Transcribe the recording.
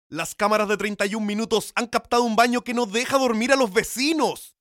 Las cámaras de 31 minutos han captado un baño que no deja dormir a los vecinos.